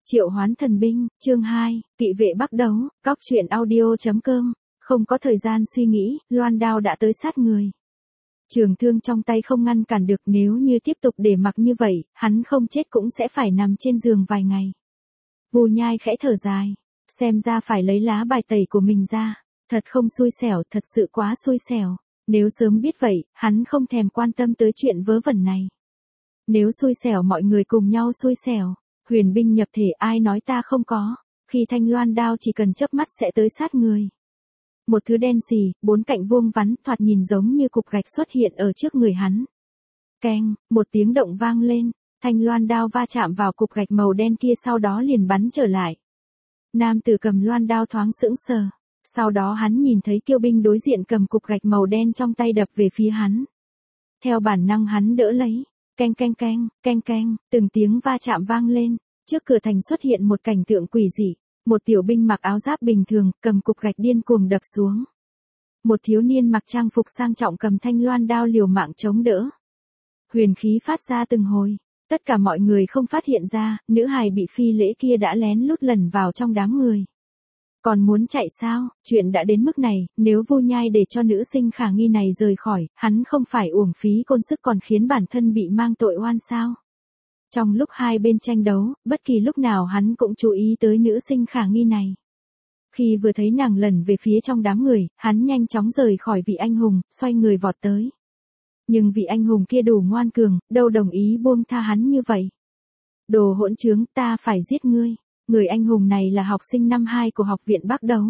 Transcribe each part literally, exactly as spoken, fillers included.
Triệu hoán thần binh, chương hai, kỵ vệ bắc đấu, cóc truyện audio.com, không có thời gian suy nghĩ, loan đao đã tới sát người. Trường thương trong tay không ngăn cản được, nếu như tiếp tục để mặc như vậy, hắn không chết cũng sẽ phải nằm trên giường vài ngày. Vù Nhai khẽ thở dài, xem ra phải lấy lá bài tẩy của mình ra, thật không xui xẻo, thật sự quá xui xẻo. Nếu sớm biết vậy, hắn không thèm quan tâm tới chuyện vớ vẩn này. Nếu xui xẻo mọi người cùng nhau xui xẻo. Huyền binh nhập thể, ai nói ta không có, khi thanh loan đao chỉ cần chớp mắt sẽ tới sát người. Một thứ đen xì, bốn cạnh vuông vắn, thoạt nhìn giống như cục gạch xuất hiện ở trước người hắn. Keng, một tiếng động vang lên, thanh loan đao va chạm vào cục gạch màu đen kia, sau đó liền bắn trở lại. Nam tử cầm loan đao thoáng sững sờ, sau đó hắn nhìn thấy kiêu binh đối diện cầm cục gạch màu đen trong tay đập về phía hắn. Theo bản năng hắn đỡ lấy. Keng keng keng, keng keng, từng tiếng va chạm vang lên, trước cửa thành xuất hiện một cảnh tượng quỷ dị, một tiểu binh mặc áo giáp bình thường, cầm cục gạch điên cuồng đập xuống. Một thiếu niên mặc trang phục sang trọng cầm thanh loan đao liều mạng chống đỡ. Huyền khí phát ra từng hồi, tất cả mọi người không phát hiện ra, nữ hài bị phi lễ kia đã lén lút lẩn vào trong đám người. Còn muốn chạy sao, chuyện đã đến mức này, nếu Vu Nhai để cho nữ sinh khả nghi này rời khỏi, hắn không phải uổng phí công sức còn khiến bản thân bị mang tội oan sao. Trong lúc hai bên tranh đấu, bất kỳ lúc nào hắn cũng chú ý tới nữ sinh khả nghi này. Khi vừa thấy nàng lẩn về phía trong đám người, hắn nhanh chóng rời khỏi vị anh hùng, xoay người vọt tới. Nhưng vị anh hùng kia đủ ngoan cường, đâu đồng ý buông tha hắn như vậy. Đồ hỗn trướng, ta phải giết ngươi. Người anh hùng này là học sinh năm hai của học viện Bắc Đấu.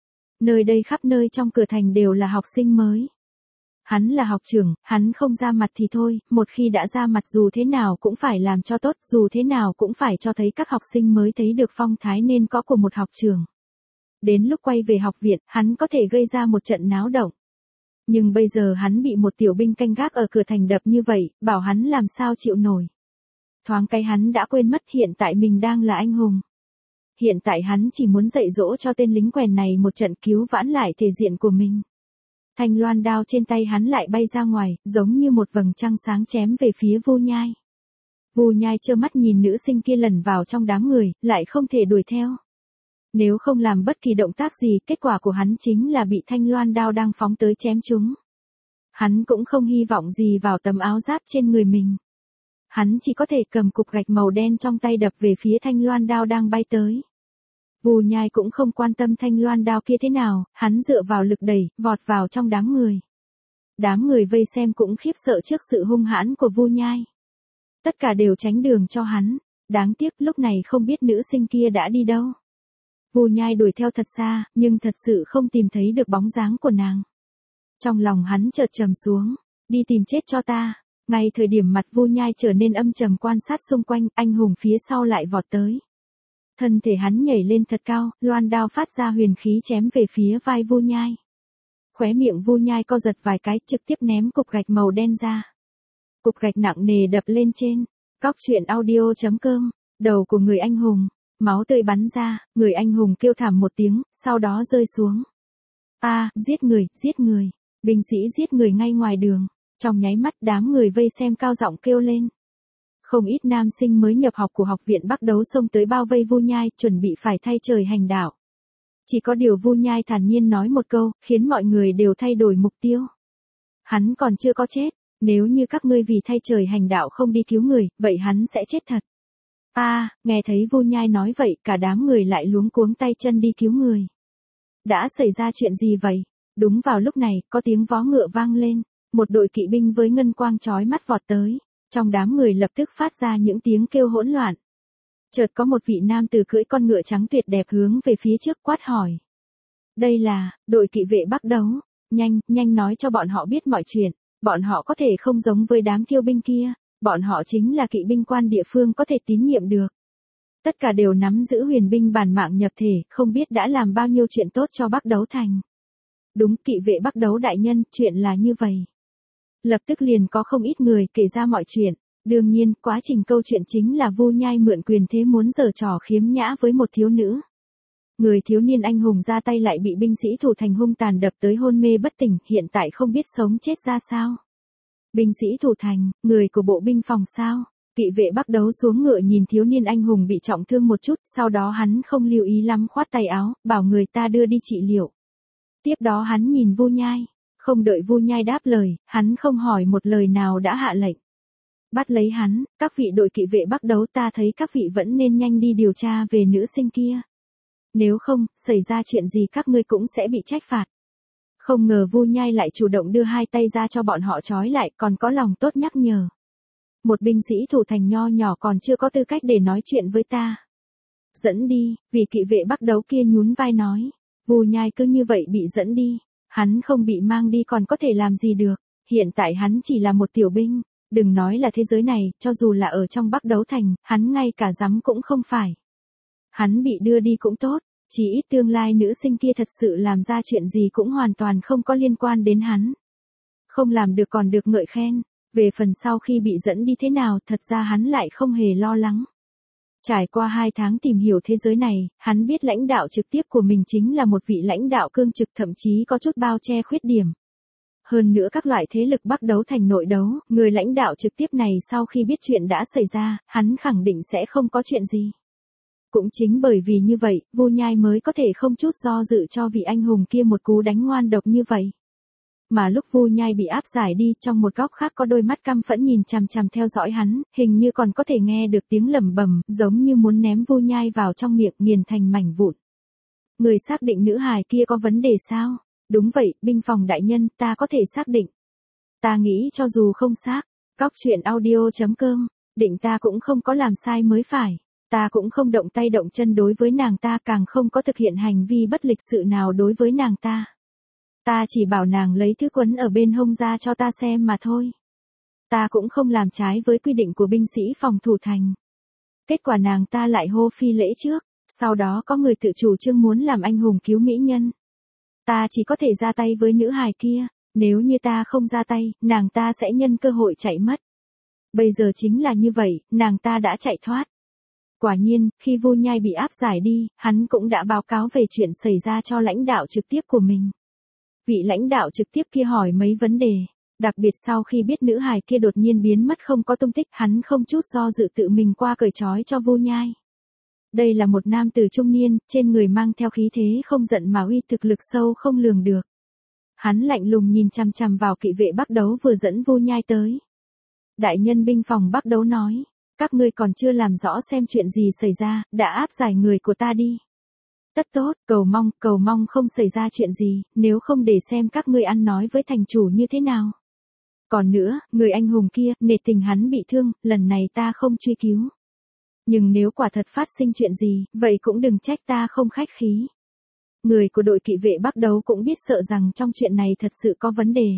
Nơi đây khắp nơi trong cửa thành đều là học sinh mới. Hắn là học trưởng, hắn không ra mặt thì thôi, một khi đã ra mặt dù thế nào cũng phải làm cho tốt, dù thế nào cũng phải cho thấy các học sinh mới thấy được phong thái nên có của một học trưởng. Đến lúc quay về học viện, hắn có thể gây ra một trận náo động. Nhưng bây giờ hắn bị một tiểu binh canh gác ở cửa thành đập như vậy, bảo hắn làm sao chịu nổi. Thoáng cái hắn đã quên mất hiện tại mình đang là anh hùng. Hiện tại hắn chỉ muốn dạy dỗ cho tên lính quèn này một trận cứu vãn lại thể diện của mình. Thanh loan đao trên tay hắn lại bay ra ngoài, giống như một vầng trăng sáng chém về phía Vu Nhai. Vu Nhai trơ mắt nhìn nữ sinh kia lẩn vào trong đám người, lại không thể đuổi theo. Nếu không làm bất kỳ động tác gì, kết quả của hắn chính là bị thanh loan đao đang phóng tới chém trúng. Hắn cũng không hy vọng gì vào tấm áo giáp trên người mình. Hắn chỉ có thể cầm cục gạch màu đen trong tay đập về phía thanh loan đao đang bay tới. Vù Nhai cũng không quan tâm thanh loan đao kia thế nào, hắn dựa vào lực đẩy, vọt vào trong đám người. Đám người vây xem cũng khiếp sợ trước sự hung hãn của Vu Nhai. Tất cả đều tránh đường cho hắn, đáng tiếc lúc này không biết nữ sinh kia đã đi đâu. Vu Nhai đuổi theo thật xa, nhưng thật sự không tìm thấy được bóng dáng của nàng. Trong lòng hắn chợt trầm xuống, đi tìm chết cho ta. Ngay thời điểm mặt Vu Nhai trở nên âm trầm quan sát xung quanh, anh hùng phía sau lại vọt tới. Thân thể hắn nhảy lên thật cao, loan đao phát ra huyền khí chém về phía vai Vu Nhai. Khóe miệng Vu Nhai co giật vài cái, trực tiếp ném cục gạch màu đen ra. Cục gạch nặng nề đập lên trên. Cóc truyện audio.com, đầu của người anh hùng, máu tươi bắn ra, người anh hùng kêu thảm một tiếng, sau đó rơi xuống. A, à, giết người, giết người, binh sĩ giết người ngay ngoài đường. Trong nháy mắt đám người vây xem cao giọng kêu lên. Không ít nam sinh mới nhập học của học viện Bắc Đấu xông tới bao vây Vu Nhai, chuẩn bị phải thay trời hành đạo. Chỉ có điều Vu Nhai thản nhiên nói một câu, khiến mọi người đều thay đổi mục tiêu. Hắn còn chưa có chết, nếu như các ngươi vì thay trời hành đạo không đi cứu người, vậy hắn sẽ chết thật. A, à, nghe thấy Vu Nhai nói vậy, cả đám người lại luống cuống tay chân đi cứu người. Đã xảy ra chuyện gì vậy? Đúng vào lúc này, có tiếng vó ngựa vang lên. Một đội kỵ binh với ngân quang chói mắt vọt tới, trong đám người lập tức phát ra những tiếng kêu hỗn loạn. Chợt có một vị nam tử cưỡi con ngựa trắng tuyệt đẹp hướng về phía trước quát hỏi. Đây là, đội kỵ vệ Bắc Đấu, nhanh, nhanh nói cho bọn họ biết mọi chuyện, bọn họ có thể không giống với đám kiêu binh kia, bọn họ chính là kỵ binh quan địa phương có thể tín nhiệm được. Tất cả đều nắm giữ huyền binh bản mạng nhập thể, không biết đã làm bao nhiêu chuyện tốt cho Bắc Đấu thành. Đúng, kỵ vệ Bắc Đấu đại nhân, chuyện là như vậy. Lập tức liền có không ít người kể ra mọi chuyện, đương nhiên, quá trình câu chuyện chính là Vu Nhai mượn quyền thế muốn giở trò khiếm nhã với một thiếu nữ. Người thiếu niên anh hùng ra tay lại bị binh sĩ thủ thành hung tàn đập tới hôn mê bất tỉnh, hiện tại không biết sống chết ra sao. Binh sĩ thủ thành, người của bộ binh phòng sao? Kỵ vệ Bắc Đấu xuống ngựa nhìn thiếu niên anh hùng bị trọng thương một chút, sau đó hắn không lưu ý lắm khoát tay áo, bảo người ta đưa đi trị liệu. Tiếp đó hắn nhìn Vu Nhai, không đợi Vu Nhai đáp lời, hắn không hỏi một lời nào đã hạ lệnh. Bắt lấy hắn, các vị đội kỵ vệ Bắc Đấu, ta thấy các vị vẫn nên nhanh đi điều tra về nữ sinh kia. Nếu không, xảy ra chuyện gì các ngươi cũng sẽ bị trách phạt. Không ngờ Vu Nhai lại chủ động đưa hai tay ra cho bọn họ trói lại, còn có lòng tốt nhắc nhở. Một binh sĩ thủ thành nho nhỏ còn chưa có tư cách để nói chuyện với ta. Dẫn đi, vì kỵ vệ Bắc Đấu kia nhún vai nói. Vu Nhai cứ như vậy bị dẫn đi. Hắn không bị mang đi còn có thể làm gì được. Hiện tại hắn chỉ là một tiểu binh. Đừng nói là thế giới này, cho dù là ở trong Bắc Đấu Thành, hắn ngay cả dám cũng không phải. Hắn bị đưa đi cũng tốt. Chỉ ít tương lai nữ sinh kia thật sự làm ra chuyện gì cũng hoàn toàn không có liên quan đến hắn. Không làm được còn được ngợi khen. Về phần sau khi bị dẫn đi thế nào, thật ra hắn lại không hề lo lắng. Trải qua hai tháng tìm hiểu thế giới này, hắn biết lãnh đạo trực tiếp của mình chính là một vị lãnh đạo cương trực, thậm chí có chút bao che khuyết điểm. Hơn nữa các loại thế lực Bắc Đấu Thành nội đấu, người lãnh đạo trực tiếp này sau khi biết chuyện đã xảy ra, hắn khẳng định sẽ không có chuyện gì. Cũng chính bởi vì như vậy, Vu Nhai mới có thể không chút do dự cho vị anh hùng kia một cú đánh ngoan độc như vậy. Mà lúc Vu Nhai bị áp giải đi, trong một góc khác có đôi mắt căm phẫn nhìn chằm chằm theo dõi hắn, hình như còn có thể nghe được tiếng lẩm bẩm, giống như muốn ném Vu Nhai vào trong miệng nghiền thành mảnh vụn. Người xác định nữ hài kia có vấn đề sao? Đúng vậy, binh phòng đại nhân, ta có thể xác định. Ta nghĩ cho dù không xác, cóc truyện audio chấm com, định ta cũng không có làm sai mới phải. Ta cũng không động tay động chân đối với nàng ta, càng không có thực hiện hành vi bất lịch sự nào đối với nàng ta. Ta chỉ bảo nàng lấy thứ quấn ở bên hông ra cho ta xem mà thôi. Ta cũng không làm trái với quy định của binh sĩ phòng thủ thành. Kết quả nàng ta lại hô phi lễ trước, sau đó có người tự chủ trương muốn làm anh hùng cứu mỹ nhân. Ta chỉ có thể ra tay với nữ hài kia, nếu như ta không ra tay, nàng ta sẽ nhân cơ hội chạy mất. Bây giờ chính là như vậy, nàng ta đã chạy thoát. Quả nhiên, khi Vu Nhai bị áp giải đi, hắn cũng đã báo cáo về chuyện xảy ra cho lãnh đạo trực tiếp của mình. Vị lãnh đạo trực tiếp kia hỏi mấy vấn đề, đặc biệt sau khi biết nữ hài kia đột nhiên biến mất không có tung tích, hắn không chút do dự tự mình qua cởi trói cho Vu Nhai. Đây là một nam tử trung niên, trên người mang theo khí thế không giận mà uy, thực lực sâu không lường được. Hắn lạnh lùng nhìn chằm chằm vào kỵ vệ Bắc Đấu vừa dẫn Vu Nhai tới. Đại nhân binh phòng Bắc Đấu nói, các ngươi còn chưa làm rõ xem chuyện gì xảy ra, đã áp giải người của ta đi. Tất tốt, cầu mong, cầu mong không xảy ra chuyện gì, nếu không để xem các ngươi ăn nói với thành chủ như thế nào. Còn nữa, người anh hùng kia, nể tình hắn bị thương, lần này ta không truy cứu. Nhưng nếu quả thật phát sinh chuyện gì, vậy cũng đừng trách ta không khách khí. Người của đội kỵ vệ Bắc Đấu cũng biết sợ rằng trong chuyện này thật sự có vấn đề.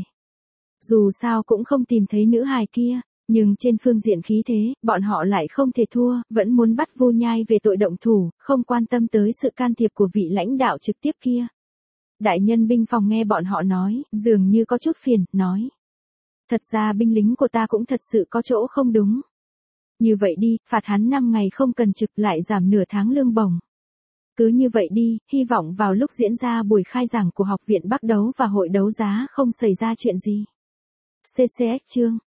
Dù sao cũng không tìm thấy nữ hài kia, nhưng trên phương diện khí thế, bọn họ lại không thể thua, vẫn muốn bắt Vu Nhai về tội động thủ, không quan tâm tới sự can thiệp của vị lãnh đạo trực tiếp kia. Đại nhân binh phòng nghe bọn họ nói, dường như có chút phiền, nói. Thật ra binh lính của ta cũng thật sự có chỗ không đúng. Như vậy đi, phạt hắn năm ngày không cần trực, lại giảm nửa tháng lương bổng. Cứ như vậy đi, hy vọng vào lúc diễn ra buổi khai giảng của học viện Bắc Đấu và hội đấu giá không xảy ra chuyện gì. xê xê ích chương